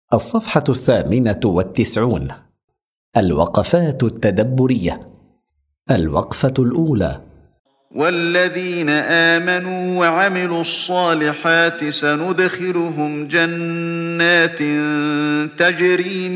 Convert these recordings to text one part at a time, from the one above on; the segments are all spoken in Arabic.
الصفحة 98. الوقفات التدبرية. الوقفة الأولى: والذين آمنوا وعملوا الصالحات سندخلهم جنات تجري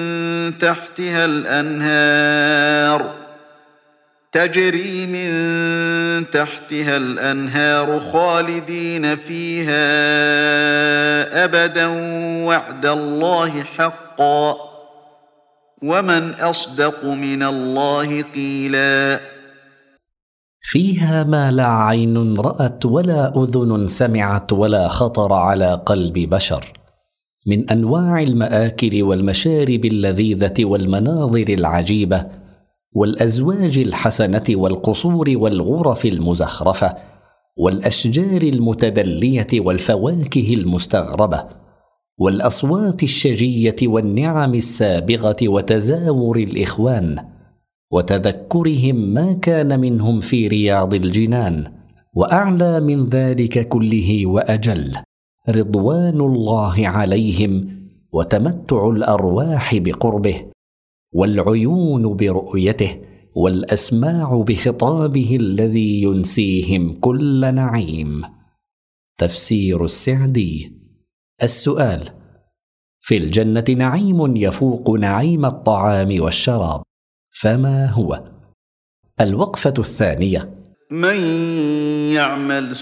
من تحتها الأنهار خالدين فيها أبدا وعد الله حقا ومن أصدق من الله قيلا. فيها ما لا عين رأت ولا أذن سمعت ولا خطر على قلب بشر، من أنواع المآكل والمشارب اللذيذة والمناظر العجيبة والأزواج الحسنة والقصور والغرف المزخرفة والأشجار المتدلية والفواكه المستغربة والأصوات الشجية والنعم السابغة وتزاور الإخوان وتذكرهم ما كان منهم في رياض الجنان، وأعلى من ذلك كله وأجل رضوان الله عليهم وتمتع الأرواح بقربه والعيون برؤيته والأسماع بخطابه الذي ينسيهم كل نعيم. تفسير السعدي. السؤال: في الجنة نعيم يفوق نعيم الطعام والشراب، فما هو؟ الوقفة الثانية: من يعمل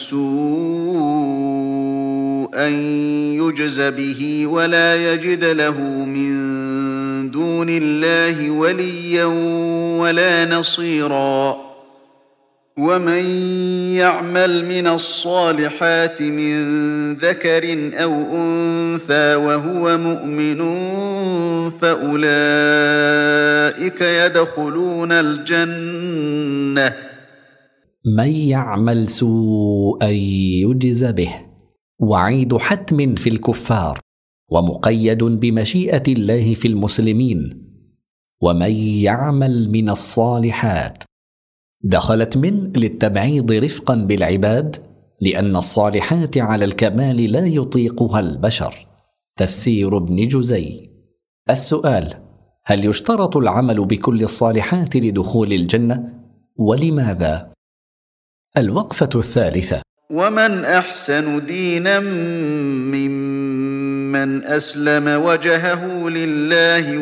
سوءا يجز به ولا يجد له من دون الله وليا ولا نصيرا. ومن يعمل من الصالحات من ذكر أو أنثى وهو مؤمن فأولئك يدخلون الجنة. من يعمل سوءا يجز به، وعيد حتم في الكفار ومقيد بمشيئة الله في المسلمين. ومن يعمل من الصالحات دخلت من للتبعيض رفقا بالعباد، لأن الصالحات على الكمال لا يطيقها البشر. تفسير ابن جزي. السؤال: هل يشترط العمل بكل الصالحات لدخول الجنة؟ ولماذا؟ الوقفة الثالثة: ومن أحسن دينا ممن أسلم وجهه لله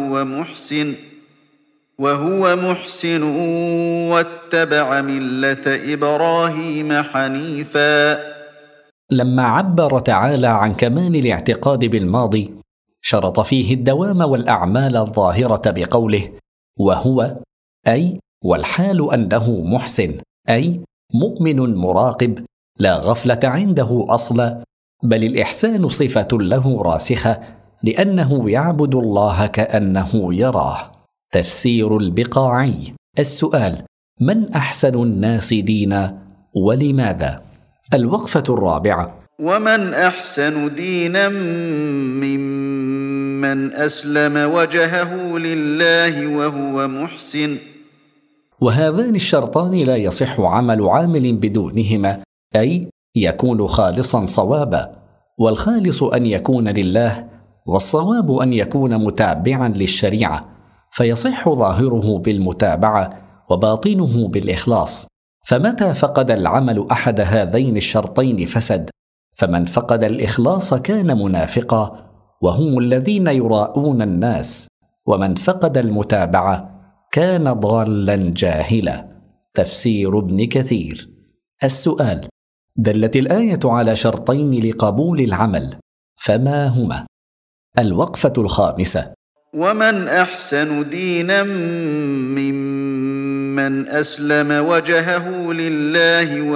وهو محسن واتبع ملة إبراهيم حنيفا. لما عبر تعالى عن كمال الاعتقاد بالماضي شرط فيه الدوام والأعمال الظاهرة بقوله وهو، أي والحال أنه محسن، أي مؤمن مراقب لا غفلة عنده أصلا، بل الإحسان صفة له راسخة لأنه يعبد الله كأنه يراه. تفسير البقاعي. السؤال: من أحسن الناس دينا ولماذا؟ الوقفة الرابعة: ومن أحسن دينا ممن أسلم وجهه لله وهذان الشرطان لا يصح عمل عامل بدونهما، أي يكون خالصا صوابا، والخالص أن يكون لله، والصواب أن يكون متابعا للشريعة، فيصح ظاهره بالمتابعة وباطنه بالإخلاص. فمتى فقد العمل أحد هذين الشرطين فسد، فمن فقد الإخلاص كان منافقا، وهم الذين يراءون الناس، ومن فقد المتابعة كان ضالا جاهلا. تفسير ابن كثير. السؤال: دلت الآية على شرطين لقبول العمل، فما هما؟ الوقفة الخامسة: ومن أحسن دينا ممن أسلم وجهه لله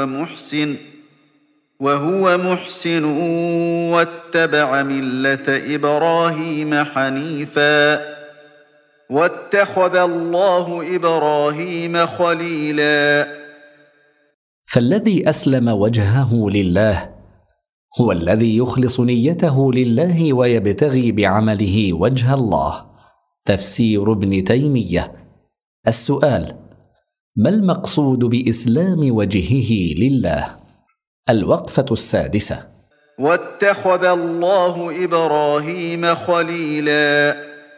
وهو محسن واتبع ملة إبراهيم حنيفا واتخذ الله إبراهيم خليلا. فالذي أسلم وجهه لله هو الذي يخلص نيته لله ويبتغي بعمله وجه الله. تفسير ابن تيمية. السؤال: ما المقصود بإسلام وجهه لله؟ الوقفة السادسة: واتخذ الله إبراهيم خليلا.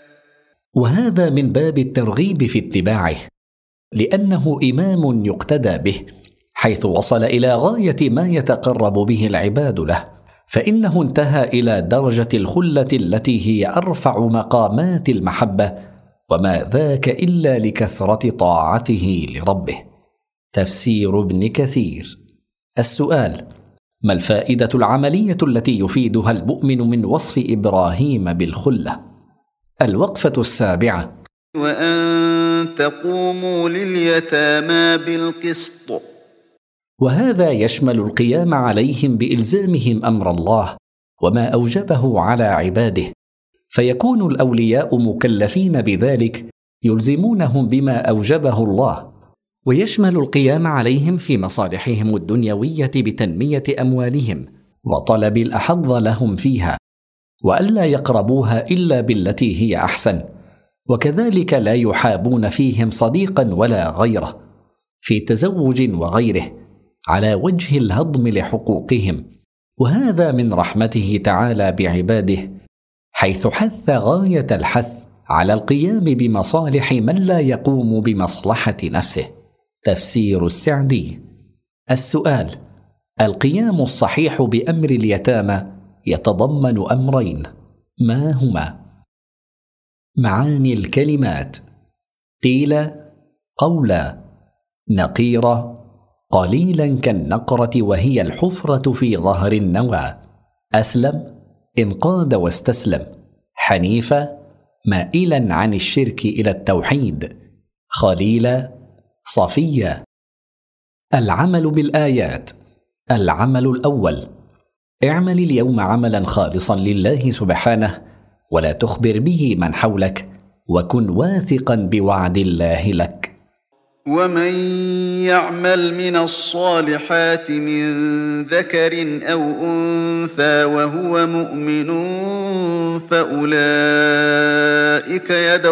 وهذا من باب الترغيب في اتباعه، لأنه إمام يقتدى به، حيث وصل إلى غاية ما يتقرب به العباد له، فإنه انتهى إلى درجة الخلة التي هي أرفع مقامات المحبة، وما ذاك إلا لكثرة طاعته لربه. تفسير ابن كثير. السؤال: ما الفائدة العملية التي يفيدها المؤمن من وصف إبراهيم بالخلة؟ الوقفة السابعة: وأن تقوموا لليتامى بالقسط. وهذا يشمل القيام عليهم بإلزامهم أمر الله وما أوجبه على عباده، فيكون الأولياء مكلفين بذلك، يلزمونهم بما أوجبه الله، ويشمل القيام عليهم في مصالحهم الدنيوية بتنمية أموالهم وطلب الأحظ لهم فيها، وألا يقربوها إلا بالتي هي أحسن، وكذلك لا يحابون فيهم صديقا ولا غيره، في تزوج وغيره، على وجه الهضم لحقوقهم. وهذا من رحمته تعالى بعباده، حيث حث غاية الحث على القيام بمصالح من لا يقوم بمصلحة نفسه. تفسير السعدي. السؤال: القيام الصحيح بأمر اليتامى يتضمن أمرين، ما هما؟ معاني الكلمات: قيل قولا، نقيرة، قليلا كالنقرة وهي الحفرة في ظهر النوى، أسلم، انقاد واستسلم، حنيفة، مائلا عن الشرك إلى التوحيد، خليلا، صفية. العمل بالآيات. العمل الأول: اعمل اليوم عملا خالصا لله سبحانه، ولا تخبر به من حولك، وكن واثقا بوعد الله لك. ومن يعمل من الصالحات من ذكر أو أنثى وهو مؤمن فأولئك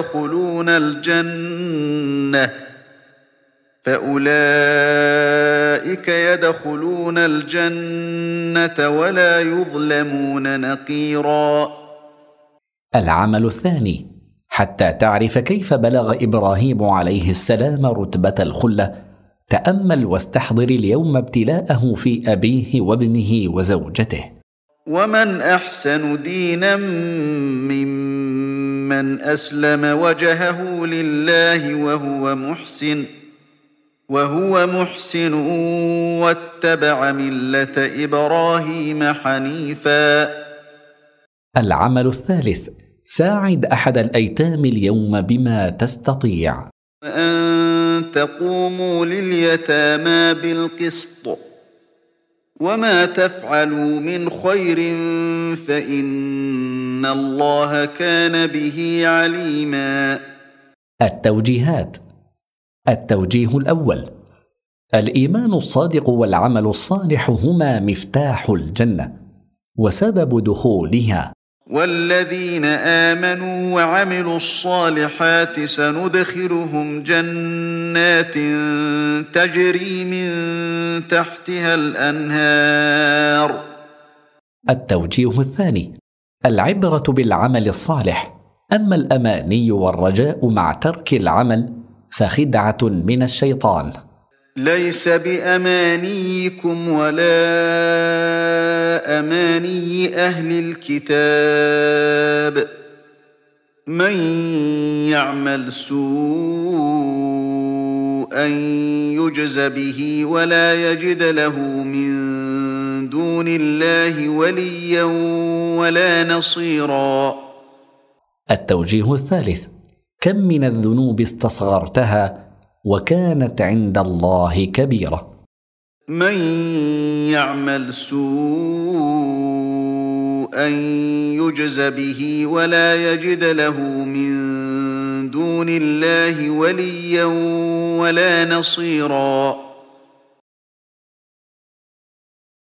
يدخلون الجنة ولا يظلمون نقيرا. العمل الثاني: حتى تعرف كيف بلغ إبراهيم عليه السلام رتبة الخلة، تأمل واستحضر اليوم ابتلاءه في أبيه وابنه وزوجته. ومن أحسن دينا ممن أسلم وجهه لله وهو محسن واتبع ملة إبراهيم حنيفا. العمل الثالث: ساعد أحد الأيتام اليوم بما تستطيع. وأن تقوموا لليتامى بالقسط، وما تفعلوا من خير فإن الله كان به عليما. التوجيهات. التوجيه الأول: الإيمان الصادق والعمل الصالح هما مفتاح الجنة وسبب دخولها. والذين آمنوا وعملوا الصالحات سندخلهم جنات تجري من تحتها الأنهار. التوجيه الثاني: العبرة بالعمل الصالح، أما الأماني والرجاء مع ترك العمل فخدعة من الشيطان. ليس بأمانيكم ولا أماني أهل الكتاب، من يعمل سوءا يجز به ولا يجد له من دون الله وليا ولا نصيرا. التوجيه الثالث: كم من الذنوب استصغرتها وكانت عند الله كبيرة. من يعمل سوءا يجز به ولا يجد له من دون الله وليا ولا نصيرا.